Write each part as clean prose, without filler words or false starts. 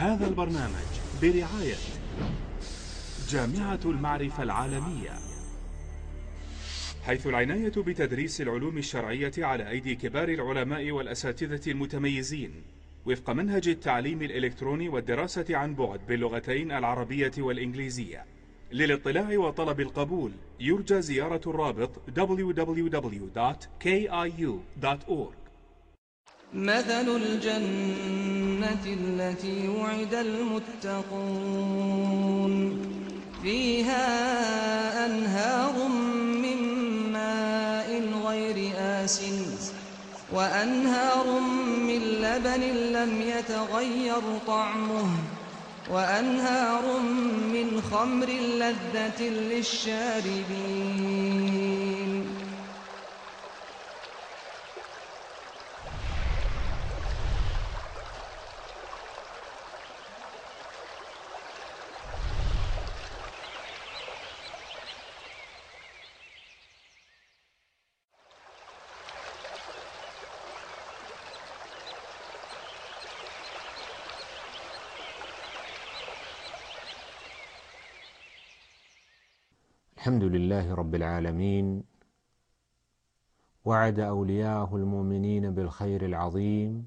هذا البرنامج برعاية جامعة المعرفة العالمية، حيث العناية بتدريس العلوم الشرعية على أيدي كبار العلماء والأساتذة المتميزين وفق منهج التعليم الإلكتروني والدراسة عن بعد باللغتين العربية والإنجليزية. للاطلاع وطلب القبول يرجى زيارة الرابط www.kiu.org. مثل الجنة التي وعد المتقون فيها أنهار من ماء غير آسن وأنهار من لبن لم يتغير طعمه وأنهار من خمر لذة للشاربين. الحمد لله رب العالمين، وعد أولياءه المؤمنين بالخير العظيم،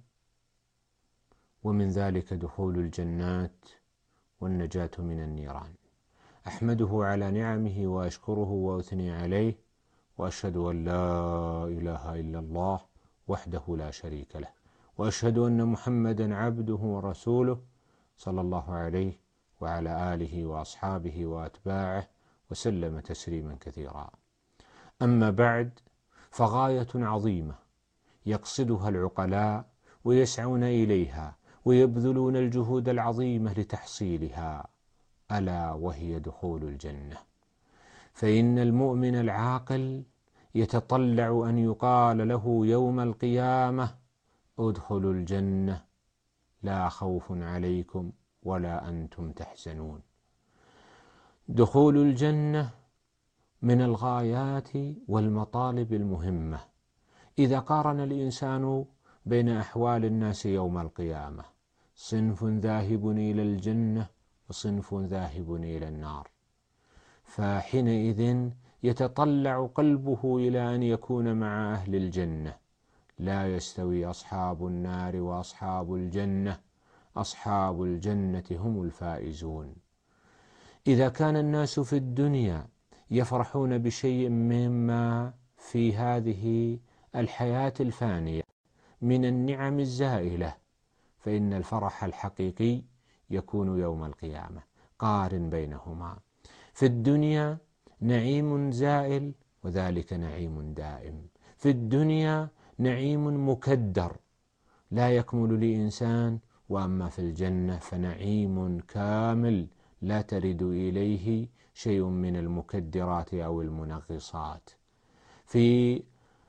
ومن ذلك دخول الجنات والنجاة من النيران. أحمده على نعمه وأشكره وأثني عليه، وأشهد أن لا إله إلا الله وحده لا شريك له، وأشهد أن محمدا عبده ورسوله صلى الله عليه وعلى آله وأصحابه وأتباعه وسلم تسليما كثيرا. أما بعد، فغاية عظيمة يقصدها العقلاء ويسعون إليها ويبذلون الجهود العظيمة لتحصيلها، ألا وهي دخول الجنة. فإن المؤمن العاقل يتطلع أن يقال له يوم القيامة: ادخلوا الجنة لا خوف عليكم ولا أنتم تحزنون. دخول الجنة من الغايات والمطالب المهمة. إذا قارن الإنسان بين أحوال الناس يوم القيامة، صنف ذاهب إلى الجنة وصنف ذاهب إلى النار، فحينئذ يتطلع قلبه إلى أن يكون مع أهل الجنة. لا يستوي أصحاب النار وأصحاب الجنة، أصحاب الجنة هم الفائزون. إذا كان الناس في الدنيا يفرحون بشيء مما في هذه الحياة الفانية من النعم الزائلة، فإن الفرح الحقيقي يكون يوم القيامة. قارن بينهما. في الدنيا نعيم زائل وذلك نعيم دائم. في الدنيا نعيم مكدر لا يكمل لإنسان، وأما في الجنة فنعيم كامل لا ترد إليه شيء من المكدرات أو المنغصات. في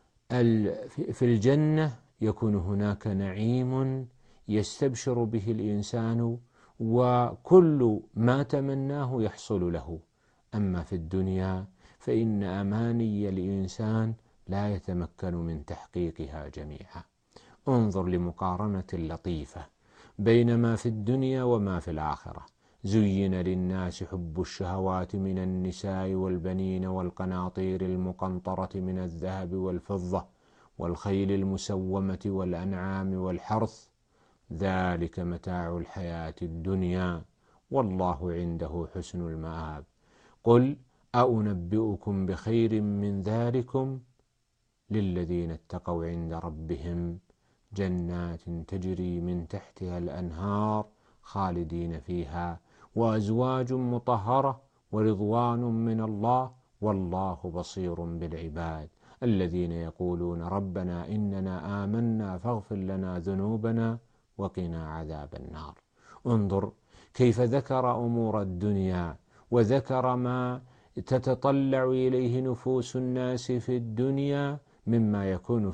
الجنة يكون هناك نعيم يستبشر به الإنسان وكل ما تمناه يحصل له. أما في الدنيا فإن أماني الإنسان لا يتمكن من تحقيقها جميعا. انظر لمقارنة لطيفة بين ما في الدنيا وما في الآخرة. زين للناس حب الشهوات من النساء والبنين والقناطير المقنطرة من الذهب والفضة والخيل المسومة والأنعام والحرث، ذلك متاع الحياة الدنيا والله عنده حسن المآب. قل أنبئكم بخير من ذلكم للذين اتقوا عند ربهم جنات تجري من تحتها الأنهار خالدين فيها وأزواج مطهرة ورضوان من الله والله بصير بالعباد. الذين يقولون ربنا إننا آمنا فاغفر لنا ذنوبنا وقنا عذاب النار. انظر كيف ذكر أمور الدنيا وذكر ما تتطلع إليه نفوس الناس في الدنيا مما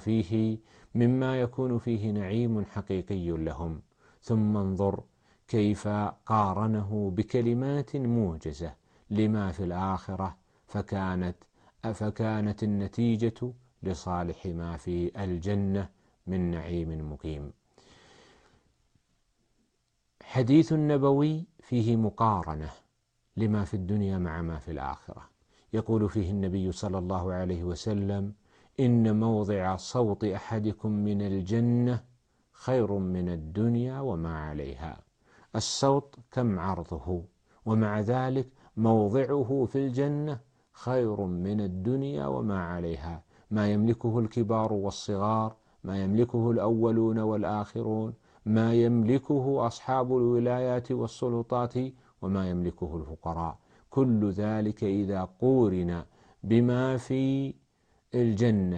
يكون فيه نعيم حقيقي لهم، ثم انظر كيف قارنه بكلمات موجزة لما في الآخرة، فكانت النتيجة لصالح ما في الجنة من نعيم مقيم. حديث النبوي فيه مقارنة لما في الدنيا مع ما في الآخرة. يقول فيه النبي صلى الله عليه وسلم: إن موضع صوت أحدكم من الجنة خير من الدنيا وما عليها. الصوت كم عرضه، ومع ذلك موضعه في الجنة خير من الدنيا وما عليها. ما يملكه الكبار والصغار، ما يملكه الأولون والآخرون، ما يملكه أصحاب الولايات والسلطات، وما يملكه الفقراء. كل ذلك إذا قورن بما في الجنة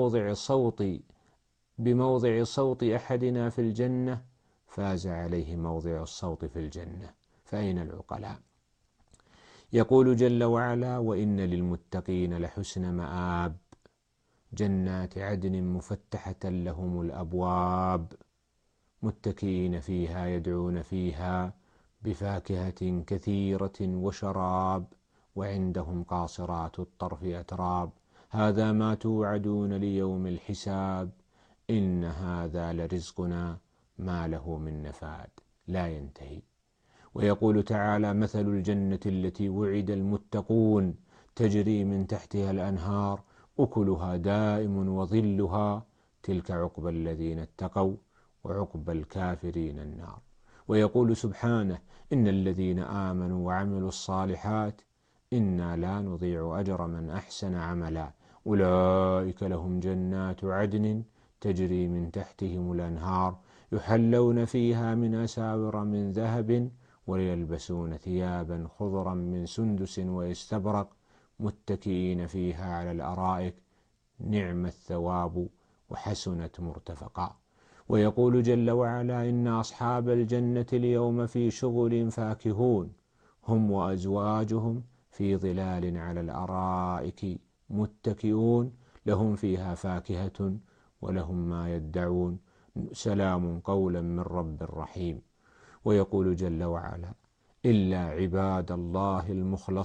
بموضع صوت أحدنا في الجنة فاز عليه موضع الصوت في الجنة، فأين العقلاء؟ يقول جل وعلا: وإن للمتقين لحسن مآب، جنات عدن مفتحة لهم الأبواب، متكئين فيها يدعون فيها بفاكهة كثيرة وشراب، وعندهم قاصرات الطرف أتراب، هذا ما توعدون ليوم الحساب، إن هذا لرزقنا ما له من نفاد. لا ينتهي. ويقول تعالى: مثل الجنة التي وعد المتقون تجري من تحتها الأنهار أكلها دائم وظلها تلك عقبى الذين اتقوا وعقبى الكافرين النار. ويقول سبحانه: إن الذين آمنوا وعملوا الصالحات إنا لا نضيع أجر من أحسن عملا، أولئك لهم جنات عدن تجري من تحتهم الأنهار يحلون فيها من أساور من ذهب ويلبسون ثيابا خضرا من سندس واستبرق متكئين فيها على الأرائك نعم الثواب وحسنت مرتفقا. ويقول جل وعلا: إن أصحاب الجنة اليوم في شغل فاكهون هم وأزواجهم في ظلال على الأرائك متكئون لهم فيها فاكهة ولهم ما يدعون سلام قولا من رب رحيم. ويقول جل وعلا: إلا عباد الله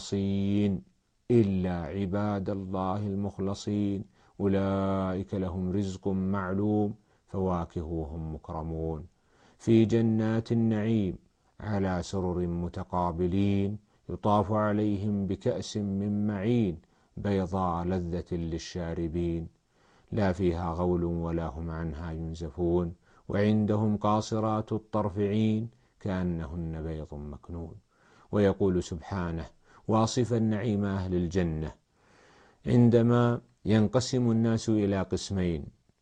المخلصين أولئك لهم رزق معلوم فواكه وهم مكرمون في جنات النعيم على سرر متقابلين يطاف عليهم بكأس من معين بيضاء لذة للشاربين لا فيها غول ولا هم عنها ينزفون وعندهم قاصرات الطرف عين كأنهن بيض مكنون. ويقول سبحانه واصفا نعيم أهل الجنة عندما ينقسم الناس إلى قسمين: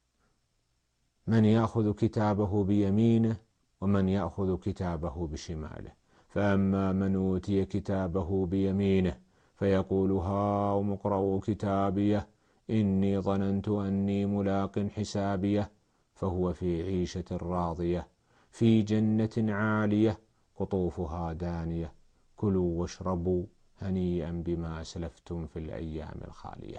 من يأخذ كتابه بيمينه ومن يأخذ كتابه بشماله، فأما من أوتي كتابه بيمينه فيقول هاؤم اقرءوا كتابيه إني ظننت أني ملاق حسابيه فهو في عيشة راضية في جنة عالية قطوفها دانية كلوا واشربوا هنيئا بما أسلفتم في الأيام الخالية.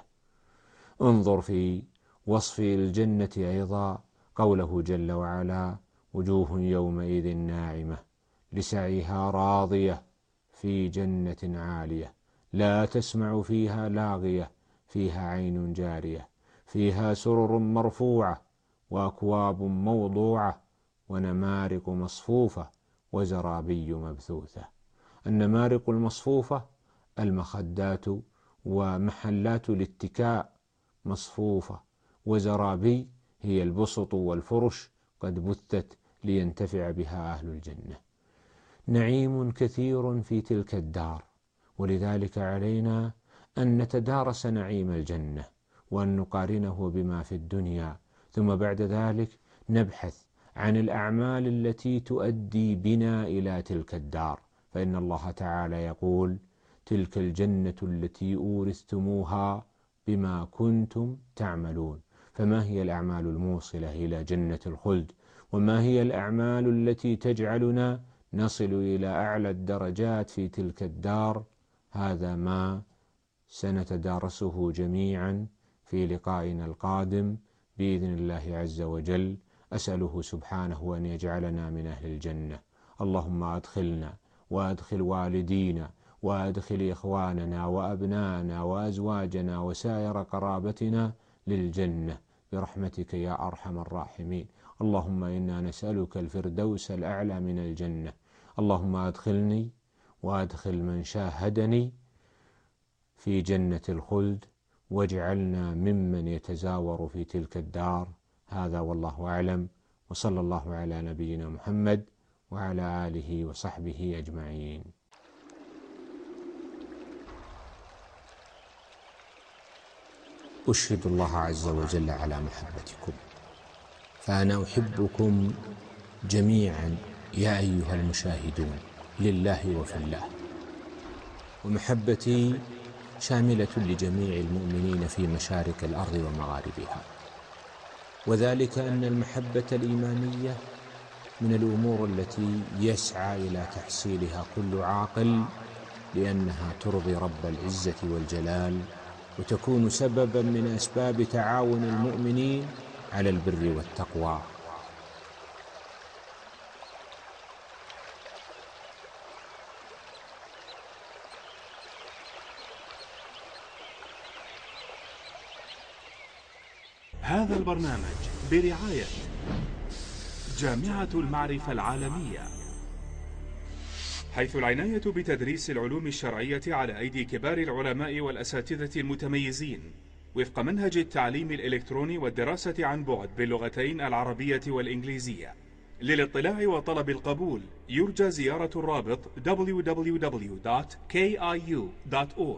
انظر في وصف الجنة أيضا قوله جل وعلا: وجوه يومئذ ناعمة لسعيها راضية في جنة عالية لا تسمع فيها لاغية فيها عين جارية فيها سرر مرفوعة وأكواب موضوعة ونمارق مصفوفة وزرابي مبثوثة. النمارق المصفوفة المخدات ومحلات الاتكاء مصفوفة، وزرابي هي البسط والفرش قد بثت لينتفع بها أهل الجنة. نعيم كثير في تلك الدار، ولذلك علينا أن نتدارس نعيم الجنة وأن نقارنه بما في الدنيا، ثم بعد ذلك نبحث عن الأعمال التي تؤدي بنا إلى تلك الدار، فإن الله تعالى يقول: تلك الجنة التي أورثتموها بما كنتم تعملون. فما هي الأعمال الموصلة إلى جنة الخلد؟ وما هي الأعمال التي تجعلنا نصل إلى أعلى الدرجات في تلك الدار؟ هذا ما سنتدارسه جميعا في لقائنا القادم بإذن الله عز وجل. أسأله سبحانه أن يجعلنا من أهل الجنة. اللهم أدخلنا وأدخل والدينا وأدخل إخواننا وأبناءنا وأزواجنا وسائر قرابتنا للجنة برحمتك يا أرحم الراحمين. اللهم إنا نسألك الفردوس الأعلى من الجنة، اللهم أدخلني وأدخل من شاهدني في جنة الخلد، واجعلنا ممن يتزاور في تلك الدار. هذا والله أعلم، وصلى الله على نبينا محمد وعلى آله وصحبه أجمعين. أشهد الله عز وجل على محبتكم، فأنا أحبكم جميعا يا أيها المشاهدون لله وفي الله، ومحبتي شاملة لجميع المؤمنين في مشارق الأرض ومغاربها، وذلك أن المحبة الإيمانية من الأمور التي يسعى إلى تحصيلها كل عاقل، لأنها ترضي رب العزة والجلال، وتكون سببا من أسباب تعاون المؤمنين على البر والتقوى. هذا البرنامج برعاية جامعة المعرفة العالمية، حيث العناية بتدريس العلوم الشرعية على أيدي كبار العلماء والأساتذة المتميزين وفق منهج التعليم الإلكتروني والدراسة عن بعد باللغتين العربية والإنجليزية. للاطلاع وطلب القبول يرجى زيارة الرابط www.kiu.org.